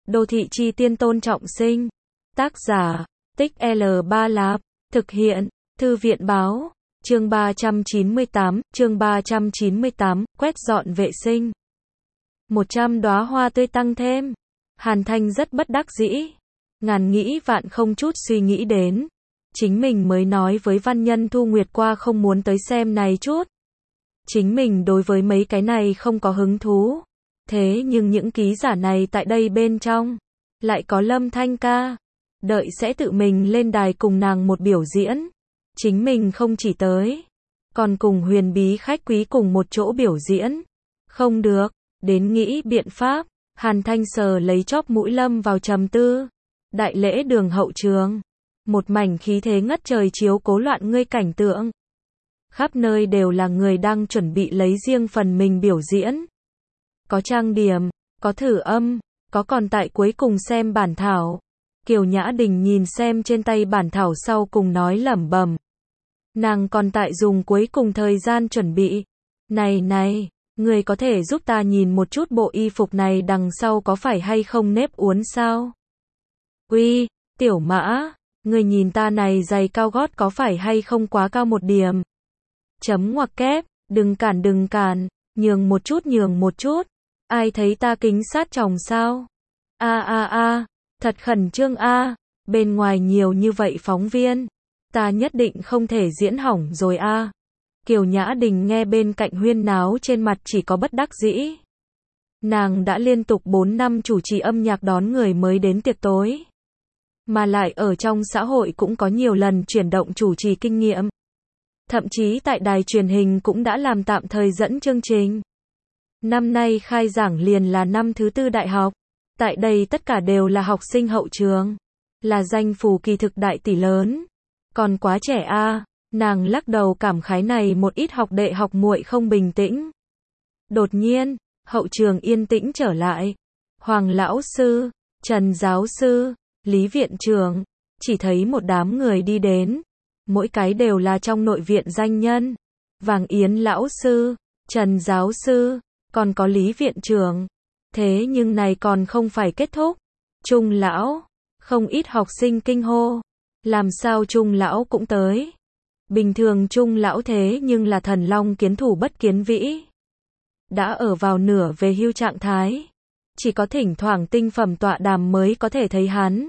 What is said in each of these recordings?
Đô thị chi tiên Tôn Trọng Sinh. Tác giả, Tích L3 Lạp. Thực hiện, Thư viện báo. Chương 398, quét dọn vệ sinh. 100 đóa hoa tươi tăng thêm. Hàn Thanh rất bất đắc dĩ. Ngàn nghĩ vạn không chút suy nghĩ đến. Chính mình mới nói với Văn Nhân Thu Nguyệt qua không muốn tới xem này chút. Chính mình đối với mấy cái này không có hứng thú. Thế nhưng những ký giả này tại đây bên trong, lại có Lâm Thanh ca. Đợi sẽ tự mình lên đài cùng nàng một biểu diễn. Chính mình không chỉ tới, còn cùng huyền bí khách quý cùng một chỗ biểu diễn. Không được, đến nghĩ biện pháp. Hàn Thanh sờ lấy chóp mũi lâm vào trầm tư. Đại lễ đường hậu trường, một mảnh khí thế ngất trời chiếu cố loạn ngươi cảnh tượng. Khắp nơi đều là người đang chuẩn bị lấy riêng phần mình biểu diễn. Có trang điểm, có thử âm, có còn tại cuối cùng xem bản thảo. Kiều Nhã Đình nhìn xem trên tay bản thảo sau cùng nói lẩm bẩm. Nàng còn tại dùng cuối cùng thời gian chuẩn bị. Này, người có thể giúp ta nhìn một chút bộ y phục này đằng sau có phải hay không nếp uốn sao? Uy, Tiểu Mã, người nhìn ta này giày cao gót có phải hay không quá cao một điểm? Chấm ngoặc kép, đừng cản, nhường một chút. Ai thấy ta kính sát chồng sao? Thật khẩn trương a, bên ngoài nhiều như vậy phóng viên, ta nhất định không thể diễn hỏng rồi a. Kiều Nhã Đình nghe bên cạnh huyên náo trên mặt chỉ có bất đắc dĩ. Nàng đã liên tục 4 năm chủ trì âm nhạc đón người mới đến tiệc tối. Mà lại ở trong xã hội cũng có nhiều lần chuyển động chủ trì kinh nghiệm. Thậm chí tại đài truyền hình cũng đã làm tạm thời dẫn chương trình. Năm nay khai giảng liền là năm thứ 4 đại học. Tại đây tất cả đều là học sinh hậu trường. Là danh phủ kỳ thực đại tỷ lớn. Còn quá trẻ a. Nàng lắc đầu cảm khái này một ít học đệ học muội không bình tĩnh. Đột nhiên, hậu trường yên tĩnh trở lại. Hoàng lão sư, Trần giáo sư, Lý viện trưởng, chỉ thấy một đám người đi đến. Mỗi cái đều là trong nội viện danh nhân. Vàng Yến lão sư, Trần giáo sư, còn có Lý viện trưởng. Thế nhưng này còn không phải kết thúc. Trung lão, không ít học sinh kinh hô. Làm sao Trung lão cũng tới? Bình thường Trung lão thế nhưng là thần long kiến thủ bất kiến vĩ. Đã ở vào nửa về hưu trạng thái. Chỉ có thỉnh thoảng tinh phẩm tọa đàm mới có thể thấy hắn.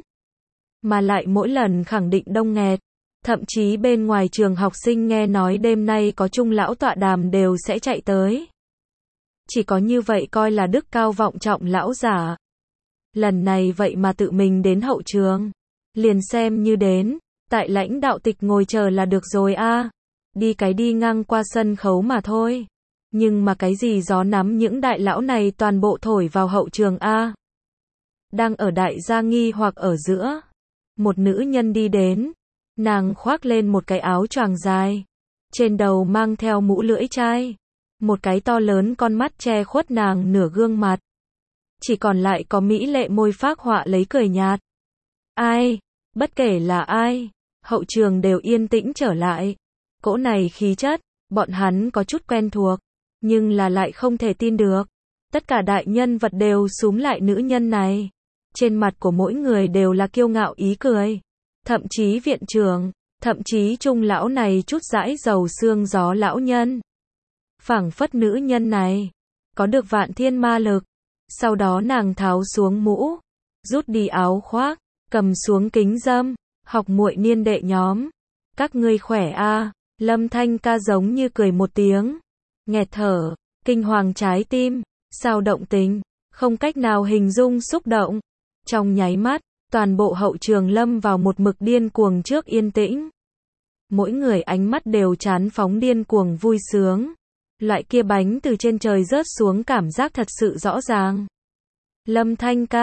Mà lại mỗi lần khẳng định đông nghẹt. Thậm chí bên ngoài trường học sinh nghe nói đêm nay có Trung lão tọa đàm đều sẽ chạy tới. Chỉ có như vậy coi là đức cao vọng trọng lão giả. Lần này vậy mà tự mình đến hậu trường. Liền xem như đến, tại lãnh đạo tịch ngồi chờ là được rồi a. Đi ngang qua sân khấu mà thôi. Nhưng mà cái gì gió nắm những đại lão này toàn bộ thổi vào hậu trường a. Đang ở đại gia nghi hoặc ở giữa. Một nữ nhân đi đến. Nàng khoác lên một cái áo choàng dài. Trên đầu mang theo mũ lưỡi chai. Một cái to lớn con mắt che khuất nàng nửa gương mặt. Chỉ còn lại có mỹ lệ môi phác họa lấy cười nhạt. Ai? Bất kể là ai, hậu trường đều yên tĩnh trở lại. Cỗ này khí chất, bọn hắn có chút quen thuộc, nhưng là lại không thể tin được. Tất cả đại nhân vật đều xúm lại nữ nhân này. Trên mặt của mỗi người đều là kiêu ngạo ý cười. Thậm chí viện trưởng, thậm chí Trung lão này chút dãi dầu xương gió lão nhân. Phảng phất nữ nhân này, có được vạn thiên ma lực. Sau đó nàng tháo xuống mũ, rút đi áo khoác, cầm xuống kính râm, học muội niên đệ nhóm. Các ngươi khỏe a. Lâm Thanh ca giống như cười một tiếng. Nghẹt thở, kinh hoàng trái tim, sao động tình, không cách nào hình dung xúc động. Trong nháy mắt, toàn bộ hậu trường lâm vào một mực điên cuồng trước yên tĩnh. Mỗi người ánh mắt đều chán phóng điên cuồng vui sướng. Loại kia bánh từ trên trời rớt xuống cảm giác thật sự rõ ràng. Lâm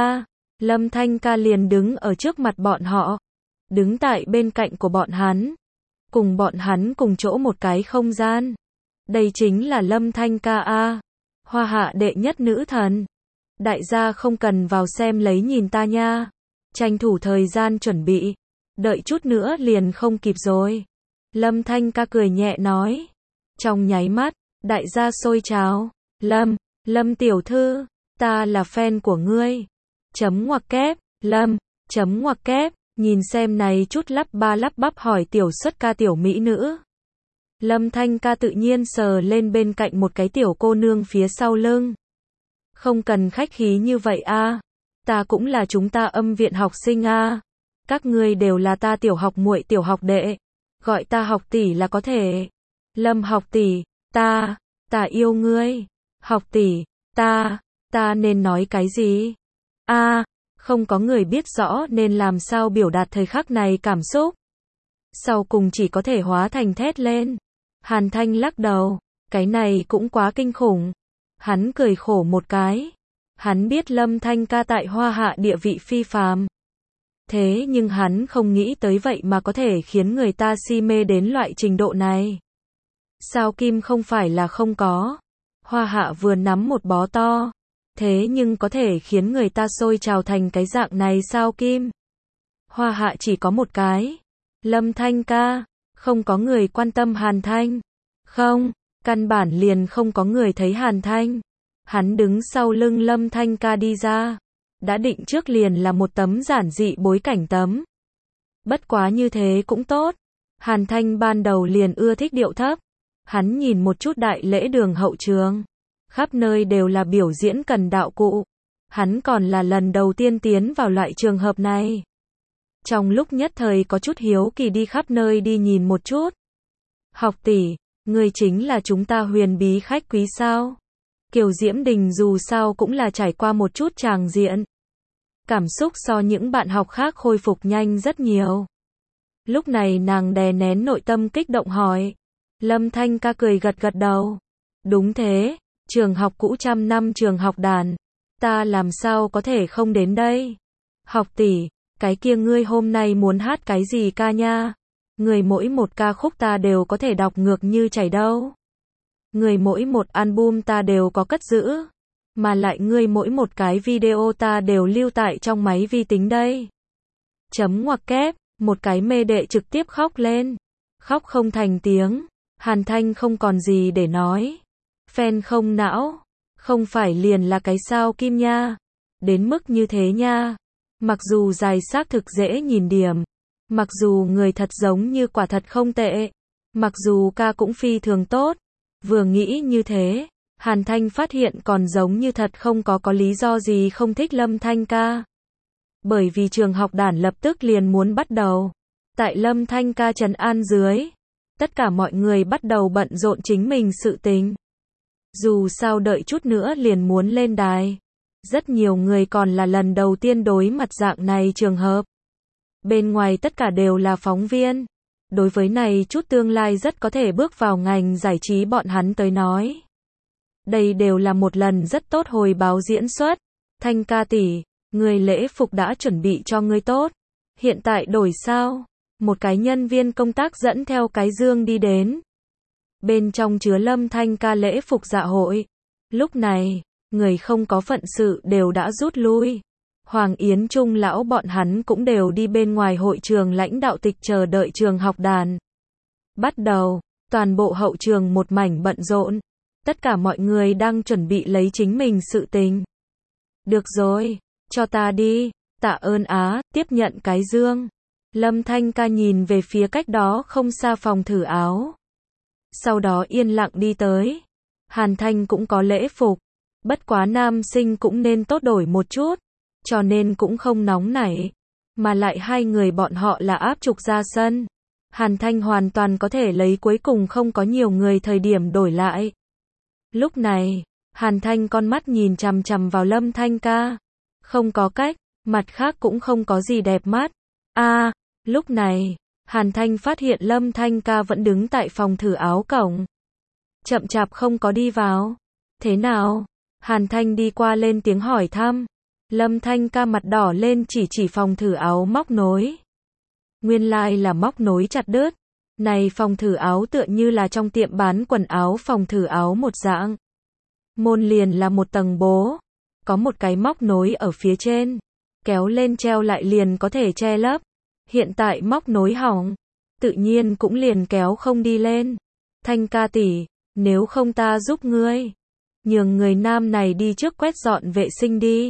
Thanh ca liền đứng ở trước mặt bọn họ. Đứng tại bên cạnh của bọn hắn. Cùng bọn hắn cùng chỗ một cái không gian. Đây chính là Lâm Thanh ca a. Hoa hạ đệ nhất nữ thần. Đại gia không cần vào xem lấy nhìn ta nha. Tranh thủ thời gian chuẩn bị. Đợi chút nữa liền không kịp rồi. Lâm Thanh ca cười nhẹ nói. Trong nháy mắt, đại gia xôi trào. Lâm tiểu thư, ta là fan của ngươi. Chấm ngoặc kép, Lâm, chấm ngoặc kép, nhìn xem này chút lắp ba lắp bắp hỏi tiểu xuất ca tiểu mỹ nữ. Lâm Thanh ca tự nhiên sờ lên bên cạnh một cái tiểu cô nương phía sau lưng. Không cần khách khí như vậy a, ta cũng là chúng ta âm viện học sinh a. Các ngươi đều là ta tiểu học muội tiểu học đệ, gọi ta học tỷ là có thể. Lâm học tỷ, ta yêu ngươi. Học tỷ, ta nên nói cái gì? A, không có người biết rõ nên làm sao biểu đạt thời khắc này cảm xúc. Sau cùng chỉ có thể hóa thành thét lên. Hàn Thanh lắc đầu, cái này cũng quá kinh khủng. Hắn cười khổ một cái. Hắn biết Lâm Thanh ca tại Hoa Hạ địa vị phi phàm. Thế nhưng hắn không nghĩ tới vậy mà có thể khiến người ta si mê đến loại trình độ này. Sao Kim không phải là không có. Hoa Hạ vừa nắm một bó to. Thế nhưng có thể khiến người ta sôi trào thành cái dạng này sao Kim? Hoa Hạ chỉ có một cái. Lâm Thanh ca. Không có người quan tâm Hàn Thanh. Không, căn bản liền không có người thấy Hàn Thanh. Hắn đứng sau lưng Lâm Thanh ca đi ra. Đã định trước liền là một tấm giản dị bối cảnh tấm. Bất quá như thế cũng tốt. Hàn Thanh ban đầu liền ưa thích điệu thấp. Hắn nhìn một chút đại lễ đường hậu trường. Khắp nơi đều là biểu diễn cần đạo cụ. Hắn còn là lần đầu tiên tiến vào loại trường hợp này. Trong lúc nhất thời có chút hiếu kỳ đi khắp nơi đi nhìn một chút. Học tỷ, người chính là chúng ta huyền bí khách quý sao? Kiều Diễm Đình dù sao cũng là trải qua một chút tràng diện. Cảm xúc so những bạn học khác khôi phục nhanh rất nhiều. Lúc này nàng đè nén nội tâm kích động hỏi. Lâm Thanh ca cười gật gật đầu. Đúng thế, trường học cũ trăm năm trường học đàn. Ta làm sao có thể không đến đây? Học tỷ, cái kia ngươi hôm nay muốn hát cái gì ca nha? Người mỗi một ca khúc ta đều có thể đọc ngược như chảy đâu. Người mỗi một album ta đều có cất giữ. Mà lại ngươi mỗi một cái video ta đều lưu tại trong máy vi tính đây. Chấm ngoặc kép, một cái mê đệ trực tiếp khóc lên. Khóc không thành tiếng. Hàn Thanh không còn gì để nói. Fan không não. Không phải liền là cái sao Kim nha. Đến mức như thế nha. Mặc dù dài xác thực dễ nhìn điểm. Mặc dù người thật giống như quả thật không tệ. Mặc dù ca cũng phi thường tốt. Vừa nghĩ như thế, Hàn Thanh phát hiện còn giống như thật không có lý do gì không thích Lâm Thanh ca. Bởi vì trường học đàn lập tức liền muốn bắt đầu. Tại Lâm Thanh ca trấn an dưới, tất cả mọi người bắt đầu bận rộn chính mình sự tình. Dù sao đợi chút nữa liền muốn lên đài. Rất nhiều người còn là lần đầu tiên đối mặt dạng này trường hợp. Bên ngoài tất cả đều là phóng viên. Đối với này chút tương lai rất có thể bước vào ngành giải trí bọn hắn tới nói. Đây đều là một lần rất tốt hồi báo diễn xuất. Thanh ca tỷ, người lễ phục đã chuẩn bị cho ngươi tốt. Hiện tại đổi sao? Một cái nhân viên công tác dẫn theo cái dương đi đến. Bên trong chứa Lâm Thanh ca lễ phục dạ hội. Lúc này, người không có phận sự đều đã rút lui. Hoàng Yến Trung lão bọn hắn cũng đều đi bên ngoài hội trường lãnh đạo tịch chờ đợi trường học đàn. Bắt đầu, toàn bộ hậu trường một mảnh bận rộn. Tất cả mọi người đang chuẩn bị lấy chính mình sự tình. Được rồi, cho ta đi, tạ ơn á, tiếp nhận cái dương. Lâm Thanh ca nhìn về phía cách đó không xa phòng thử áo. Sau đó yên lặng đi tới. Hàn Thanh cũng có lễ phục. Bất quá nam sinh cũng nên tốt đổi một chút. Cho nên cũng không nóng nảy. Mà lại hai người bọn họ là áp trục ra sân. Hàn Thanh hoàn toàn có thể lấy cuối cùng không có nhiều người thời điểm đổi lại. Lúc này, Hàn Thanh con mắt nhìn chằm chằm vào Lâm Thanh ca. Không có cách, mặt khác cũng không có gì đẹp mắt. Lúc này, Hàn Thanh phát hiện Lâm Thanh ca vẫn đứng tại phòng thử áo cổng. Chậm chạp không có đi vào. Thế nào? Hàn Thanh đi qua lên tiếng hỏi thăm. Lâm Thanh ca mặt đỏ lên chỉ phòng thử áo móc nối. Nguyên lai là móc nối chặt đứt. Này phòng thử áo tựa như là trong tiệm bán quần áo phòng thử áo một dạng. Môn liền là một tầng bố. Có một cái móc nối ở phía trên. Kéo lên treo lại liền có thể che lấp. Hiện tại móc nối hỏng. Tự nhiên cũng liền kéo không đi lên. Thanh ca tỷ, nếu không ta giúp ngươi. Nhường người nam này đi trước quét dọn vệ sinh đi.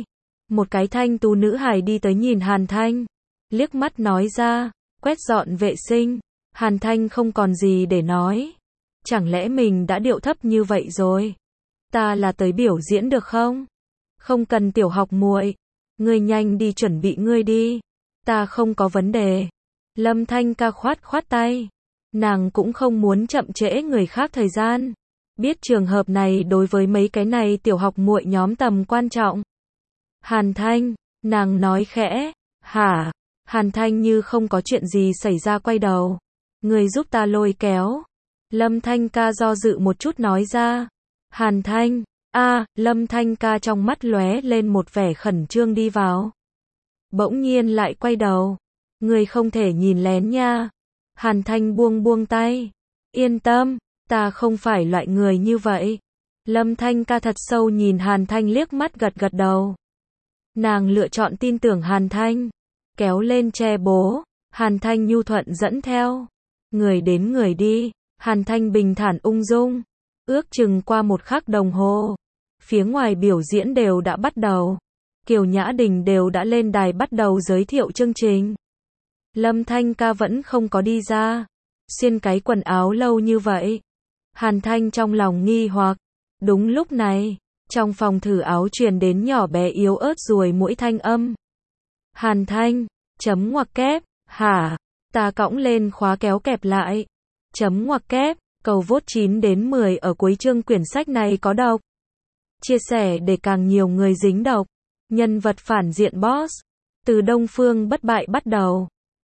Một cái thanh tú nữ hài đi tới nhìn Hàn Thanh. Liếc mắt nói ra, quét dọn vệ sinh. Hàn Thanh không còn gì để nói. Chẳng lẽ mình đã điệu thấp như vậy rồi? Ta là tới biểu diễn được không? Không cần tiểu học muội. Ngươi nhanh đi chuẩn bị ngươi đi. Ta không có vấn đề. Lâm Thanh ca khoát khoát tay. Nàng cũng không muốn chậm trễ người khác thời gian. Biết trường hợp này đối với mấy cái này tiểu học muội nhóm tầm quan trọng. Hàn Thanh, nàng nói khẽ. Hả? Hàn Thanh như không có chuyện gì xảy ra quay đầu. Người giúp ta lôi kéo. Lâm Thanh ca do dự một chút nói ra. Hàn Thanh, Lâm Thanh ca trong mắt lóe lên một vẻ khẩn trương đi vào. Bỗng nhiên lại quay đầu. Người không thể nhìn lén nha. Hàn Thanh buông buông tay. Yên tâm, ta không phải loại người như vậy. Lâm Thanh ca thật sâu nhìn Hàn Thanh liếc mắt gật gật đầu. Nàng lựa chọn tin tưởng Hàn Thanh. Kéo lên che bố. Hàn Thanh nhu thuận dẫn theo. Người đến người đi. Hàn Thanh bình thản ung dung. Ước chừng qua một khắc đồng hồ. Phía ngoài biểu diễn đều đã bắt đầu. Kiều Nhã Đình đều đã lên đài bắt đầu giới thiệu chương trình. Lâm Thanh ca vẫn không có đi ra. Xuyên cái quần áo lâu như vậy. Hàn Thanh trong lòng nghi hoặc. Đúng lúc này, trong phòng thử áo truyền đến nhỏ bé yếu ớt ruồi mũi thanh âm. Hàn Thanh, chấm ngoặc kép, hả? Ta cõng lên khóa kéo kẹp lại. Chấm ngoặc kép, cầu vote 9 đến 10 ở cuối chương quyển sách này có độc. Chia sẻ để càng nhiều người dính độc. Nhân vật phản diện boss. Từ Đông Phương Bất Bại bắt đầu.